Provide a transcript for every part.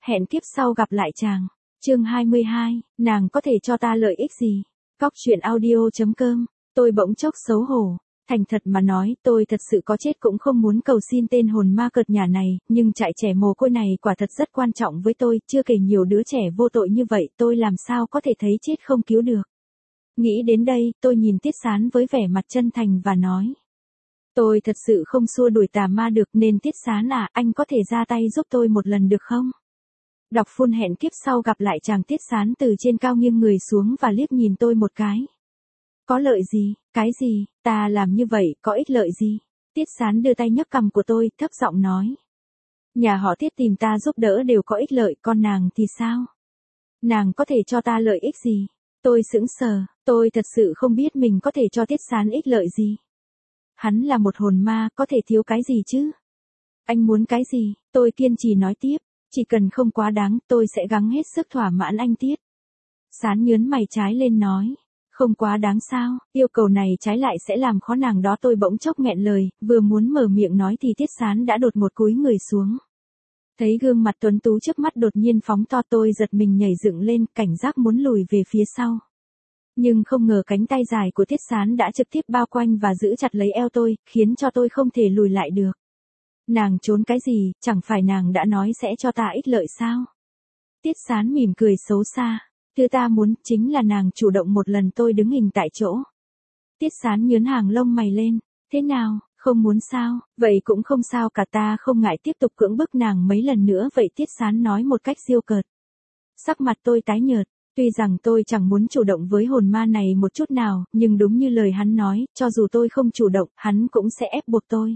Hẹn kiếp sau gặp lại chàng. Chương 22, nàng có thể cho ta lợi ích gì? Cóc truyện audio.com. Tôi bỗng chốc xấu hổ. Thành thật mà nói, tôi thật sự có chết cũng không muốn cầu xin tên hồn ma cợt nhả này, nhưng trại trẻ mồ côi này quả thật rất quan trọng với tôi, chưa kể nhiều đứa trẻ vô tội như vậy, tôi làm sao có thể thấy chết không cứu được. Nghĩ đến đây, tôi nhìn Tiết Sán với vẻ mặt chân thành và nói. Tôi thật sự không xua đuổi tà ma được nên Tiết Sán à, anh có thể ra tay giúp tôi một lần được không? Đọc phun hẹn kiếp sau gặp lại chàng. Tiết Sán từ trên cao nghiêng người xuống và liếc nhìn tôi một cái. Có lợi gì? Cái gì? Ta làm như vậy có ích lợi gì? Tiết Sán đưa tay nhấc cằm của tôi, thấp giọng nói. Nhà họ Tiết tìm ta giúp đỡ đều có ích lợi, còn nàng thì sao? Nàng có thể cho ta lợi ích gì? Tôi sững sờ, tôi thật sự không biết mình có thể cho Tiết Sán ích lợi gì. Hắn là một hồn ma, có thể thiếu cái gì chứ? Anh muốn cái gì? Tôi kiên trì nói tiếp, chỉ cần không quá đáng, tôi sẽ gắng hết sức thỏa mãn anh Tiết. Sán nhớn mày trái lên nói. Không quá đáng sao, yêu cầu này trái lại sẽ làm khó nàng đó. Tôi bỗng chốc nghẹn lời, vừa muốn mở miệng nói thì Tiết Sán đã đột ngột cúi người xuống. Thấy gương mặt tuấn tú trước mắt đột nhiên phóng to, tôi giật mình nhảy dựng lên, cảnh giác muốn lùi về phía sau. Nhưng không ngờ cánh tay dài của Tiết Sán đã trực tiếp bao quanh và giữ chặt lấy eo tôi, khiến cho tôi không thể lùi lại được. Nàng trốn cái gì, chẳng phải nàng đã nói sẽ cho ta ích lợi sao? Tiết Sán mỉm cười xấu xa. Thứ ta muốn chính là nàng chủ động một lần. Tôi đứng hình tại chỗ. Tiết Sán nhớn hàng lông mày lên. Thế nào, không muốn sao? Vậy cũng không sao cả, ta không ngại tiếp tục cưỡng bức nàng mấy lần nữa. Vậy Tiết Sán nói một cách diêu cợt. Sắc mặt tôi tái nhợt. Tuy rằng tôi chẳng muốn chủ động với hồn ma này một chút nào, nhưng đúng như lời hắn nói, cho dù tôi không chủ động, hắn cũng sẽ ép buộc tôi.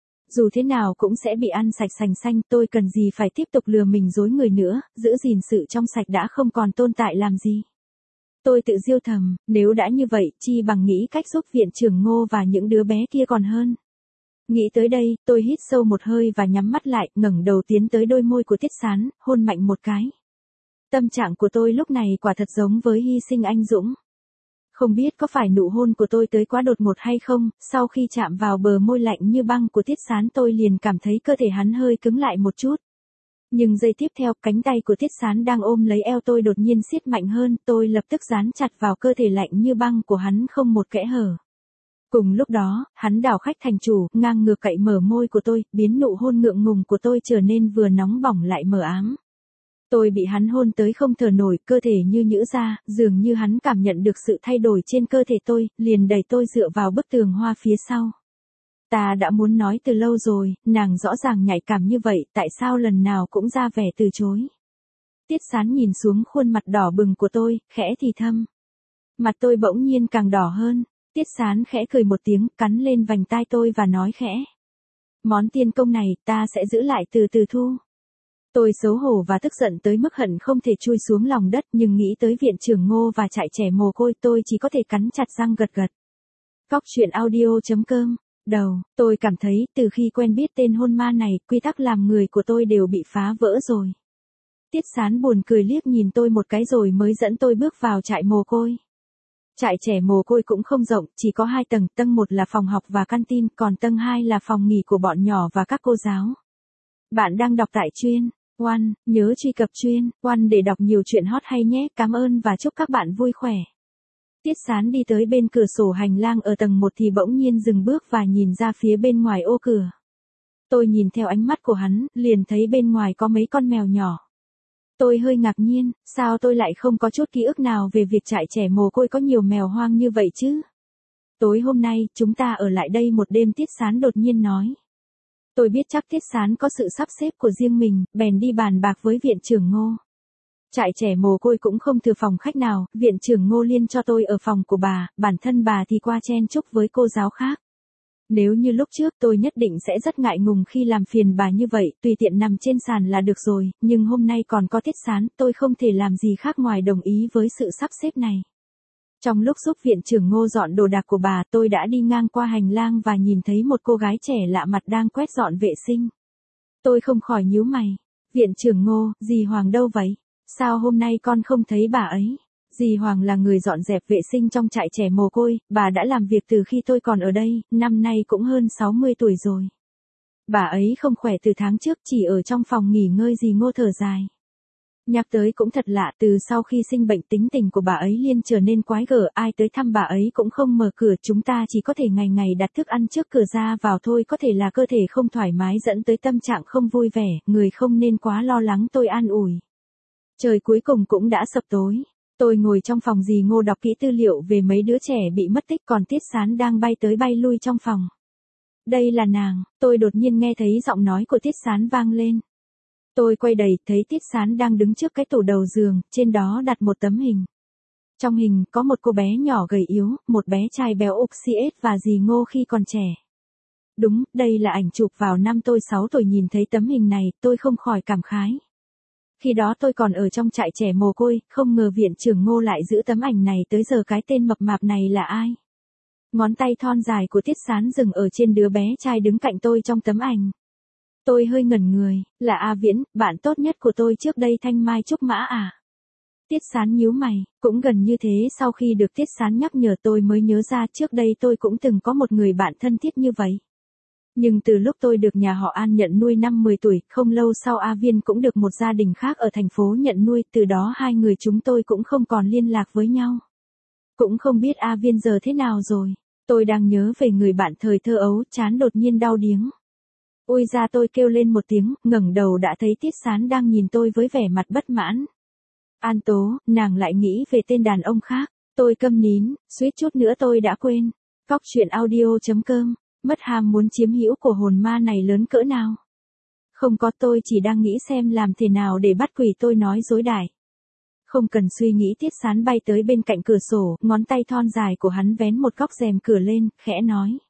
Dù thế nào cũng sẽ bị ăn sạch sành xanh, tôi cần gì phải tiếp tục lừa mình dối người nữa, giữ gìn sự trong sạch đã không còn tồn tại làm gì. Tôi tự diêu thầm, nếu đã như vậy, chi bằng nghĩ cách giúp viện trưởng Ngô và những đứa bé kia còn hơn. Nghĩ tới đây, tôi hít sâu một hơi và nhắm mắt lại, ngẩng đầu tiến tới đôi môi của Tiết Sán, hôn mạnh một cái. Tâm trạng của tôi lúc này quả thật giống với hy sinh anh dũng. Không biết có phải nụ hôn của tôi tới quá đột ngột hay không, sau khi chạm vào bờ môi lạnh như băng của Tiết Sán tôi liền cảm thấy cơ thể hắn hơi cứng lại một chút. Nhưng giây tiếp theo, cánh tay của Tiết Sán đang ôm lấy eo tôi đột nhiên siết mạnh hơn, tôi lập tức dán chặt vào cơ thể lạnh như băng của hắn không một kẽ hở. Cùng lúc đó, hắn đảo khách thành chủ, ngang ngược cậy mở môi của tôi, biến nụ hôn ngượng ngùng của tôi trở nên vừa nóng bỏng lại mờ ám. Tôi bị hắn hôn tới không thở nổi, cơ thể như nhũ ra, dường như hắn cảm nhận được sự thay đổi trên cơ thể tôi, liền đẩy tôi dựa vào bức tường hoa phía sau. Ta đã muốn nói từ lâu rồi, nàng rõ ràng nhạy cảm như vậy, tại sao lần nào cũng ra vẻ từ chối. Tiết Sán nhìn xuống khuôn mặt đỏ bừng của tôi, khẽ thì thầm. Mặt tôi bỗng nhiên càng đỏ hơn, Tiết Sán khẽ cười một tiếng, cắn lên vành tai tôi và nói khẽ. Món tiền công này, ta sẽ giữ lại từ từ thu. Tôi xấu hổ và tức giận tới mức hận không thể chui xuống lòng đất, nhưng nghĩ tới viện trưởng Ngô và trại trẻ mồ côi tôi chỉ có thể cắn chặt răng gật gật. Cóc truyện audio.com. Đầu, tôi cảm thấy từ khi quen biết tên hôn ma này, quy tắc làm người của tôi đều bị phá vỡ rồi. Tiết Sán buồn cười liếc nhìn tôi một cái rồi mới dẫn tôi bước vào trại mồ côi. Trại trẻ mồ côi cũng không rộng, chỉ có 2 tầng, tầng 1 là phòng học và canteen, còn tầng 2 là phòng nghỉ của bọn nhỏ và các cô giáo. Bạn đang đọc tại Chuyên One, nhớ truy cập Chuyên One để đọc nhiều chuyện hot hay nhé, cảm ơn và chúc các bạn vui khỏe. Tiết Sán đi tới bên cửa sổ hành lang ở tầng 1 thì bỗng nhiên dừng bước và nhìn ra phía bên ngoài ô cửa. Tôi nhìn theo ánh mắt của hắn, liền thấy bên ngoài có mấy con mèo nhỏ. Tôi hơi ngạc nhiên, sao tôi lại không có chút ký ức nào về việc trại trẻ mồ côi có nhiều mèo hoang như vậy chứ? Tối hôm nay, chúng ta ở lại đây một đêm, Tiết Sán đột nhiên nói. Tôi biết chắc Tiết Sán có sự sắp xếp của riêng mình, bèn đi bàn bạc với viện trưởng Ngô. Trại trẻ mồ côi cũng không thừa phòng khách nào, viện trưởng Ngô liên cho tôi ở phòng của bà, bản thân bà thì qua chen chúc với cô giáo khác. Nếu như lúc trước tôi nhất định sẽ rất ngại ngùng khi làm phiền bà như vậy, tùy tiện nằm trên sàn là được rồi, nhưng hôm nay còn có Tiết Sán, tôi không thể làm gì khác ngoài đồng ý với sự sắp xếp này. Trong lúc giúp viện trưởng Ngô dọn đồ đạc của bà, tôi đã đi ngang qua hành lang và nhìn thấy một cô gái trẻ lạ mặt đang quét dọn vệ sinh. Tôi không khỏi nhíu mày. Viện trưởng Ngô, dì Hoàng đâu vậy? Sao hôm nay con không thấy bà ấy? Dì Hoàng là người dọn dẹp vệ sinh trong trại trẻ mồ côi, bà đã làm việc từ khi tôi còn ở đây, năm nay cũng hơn 60 tuổi rồi. Bà ấy không khỏe từ tháng trước, chỉ ở trong phòng nghỉ ngơi. Dì Ngô thở dài. Nhắc tới cũng thật lạ, từ sau khi sinh bệnh tính tình của bà ấy liên trở nên quái gở, ai tới thăm bà ấy cũng không mở cửa, chúng ta chỉ có thể ngày ngày đặt thức ăn trước cửa ra vào thôi, có thể là cơ thể không thoải mái dẫn tới tâm trạng không vui vẻ, người không nên quá lo lắng, tôi an ủi. Trời cuối cùng cũng đã sập tối. Tôi ngồi trong phòng dì Ngô đọc kỹ tư liệu về mấy đứa trẻ bị mất tích, còn Tiết Sán đang bay tới bay lui trong phòng. Đây là nàng, tôi đột nhiên nghe thấy giọng nói của Tiết Sán vang lên. Tôi quay đầy, thấy Tiết Sán đang đứng trước cái tủ đầu giường, trên đó đặt một tấm hình. Trong hình, có một cô bé nhỏ gầy yếu, một bé trai béo ục xiết và dì Ngô khi còn trẻ. Đúng, đây là ảnh chụp vào năm tôi 6 tuổi, nhìn thấy tấm hình này, tôi không khỏi cảm khái. Khi đó tôi còn ở trong trại trẻ mồ côi, không ngờ viện trưởng Ngô lại giữ tấm ảnh này tới giờ, cái tên mập mạp này là ai? Ngón tay thon dài của Tiết Sán dừng ở trên đứa bé trai đứng cạnh tôi trong tấm ảnh. Tôi hơi ngẩn người, là A Viễn, bạn tốt nhất của tôi trước đây, Thanh Mai Trúc Mã à? Tiết Sán nhíu mày, cũng gần như thế, sau khi được Tiết Sán nhắc nhở tôi mới nhớ ra trước đây tôi cũng từng có một người bạn thân thiết như vậy. Nhưng từ lúc tôi được nhà họ An nhận nuôi năm 10 tuổi, không lâu sau A Viên cũng được một gia đình khác ở thành phố nhận nuôi, từ đó hai người chúng tôi cũng không còn liên lạc với nhau. Cũng không biết A Viên giờ thế nào rồi, tôi đang nhớ về người bạn thời thơ ấu, trán đột nhiên đau điếng. Ôi ra, tôi kêu lên một tiếng, ngẩng đầu đã thấy Tiết Sán đang nhìn tôi với vẻ mặt bất mãn. An Tố, nàng lại nghĩ về tên đàn ông khác, tôi câm nín, suýt chút nữa tôi đã quên. Cóc truyện audio.com, mất ham muốn chiếm hữu của hồn ma này lớn cỡ nào? Không có, tôi chỉ đang nghĩ xem làm thế nào để bắt quỷ tôi nói dối đại. Không cần suy nghĩ, Tiết Sán bay tới bên cạnh cửa sổ, ngón tay thon dài của hắn vén một góc rèm cửa lên, khẽ nói.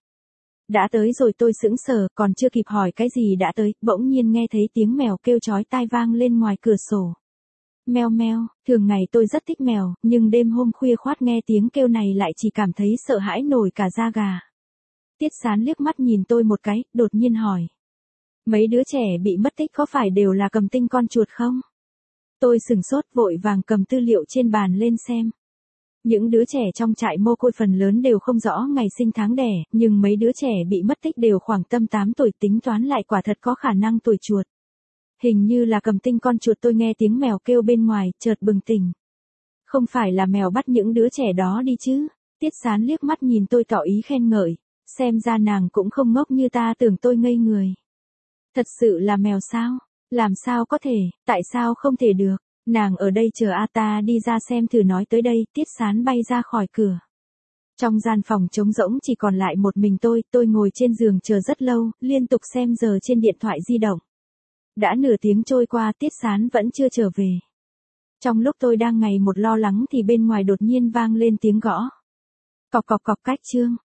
Đã tới rồi. Tôi sững sờ, còn chưa kịp hỏi cái gì đã tới, bỗng nhiên nghe thấy tiếng mèo kêu chói tai vang lên ngoài cửa sổ. Meo meo, thường ngày tôi rất thích mèo, nhưng đêm hôm khuya khoắt nghe tiếng kêu này lại chỉ cảm thấy sợ hãi nổi cả da gà. Tiết Sán liếc mắt nhìn tôi một cái, đột nhiên hỏi. Mấy đứa trẻ bị mất tích có phải đều là cầm tinh con chuột không? Tôi sừng sốt, vội vàng cầm tư liệu trên bàn lên xem. Những đứa trẻ trong trại mồ côi phần lớn đều không rõ ngày sinh tháng đẻ, nhưng mấy đứa trẻ bị mất tích đều khoảng tầm 8 tuổi, tính toán lại quả thật có khả năng tuổi chuột. Hình như là cầm tinh con chuột. Tôi nghe tiếng mèo kêu bên ngoài, chợt bừng tỉnh. Không phải là mèo bắt những đứa trẻ đó đi chứ? Tiết Sán liếc mắt nhìn tôi tỏ ý khen ngợi, xem ra nàng cũng không ngốc như ta tưởng. Tôi ngây người. Thật sự là mèo sao? Làm sao có thể, tại sao không thể được? Nàng ở đây chờ a, ta đi ra xem thử. Nói tới đây, Tiết Sán bay ra khỏi cửa. Trong gian phòng trống rỗng chỉ còn lại một mình tôi ngồi trên giường chờ rất lâu, liên tục xem giờ trên điện thoại di động. Đã nửa tiếng trôi qua, Tiết Sán vẫn chưa trở về. Trong lúc tôi đang ngày một lo lắng thì bên ngoài đột nhiên vang lên tiếng gõ. Cọc cọc cọc, Cách Trương.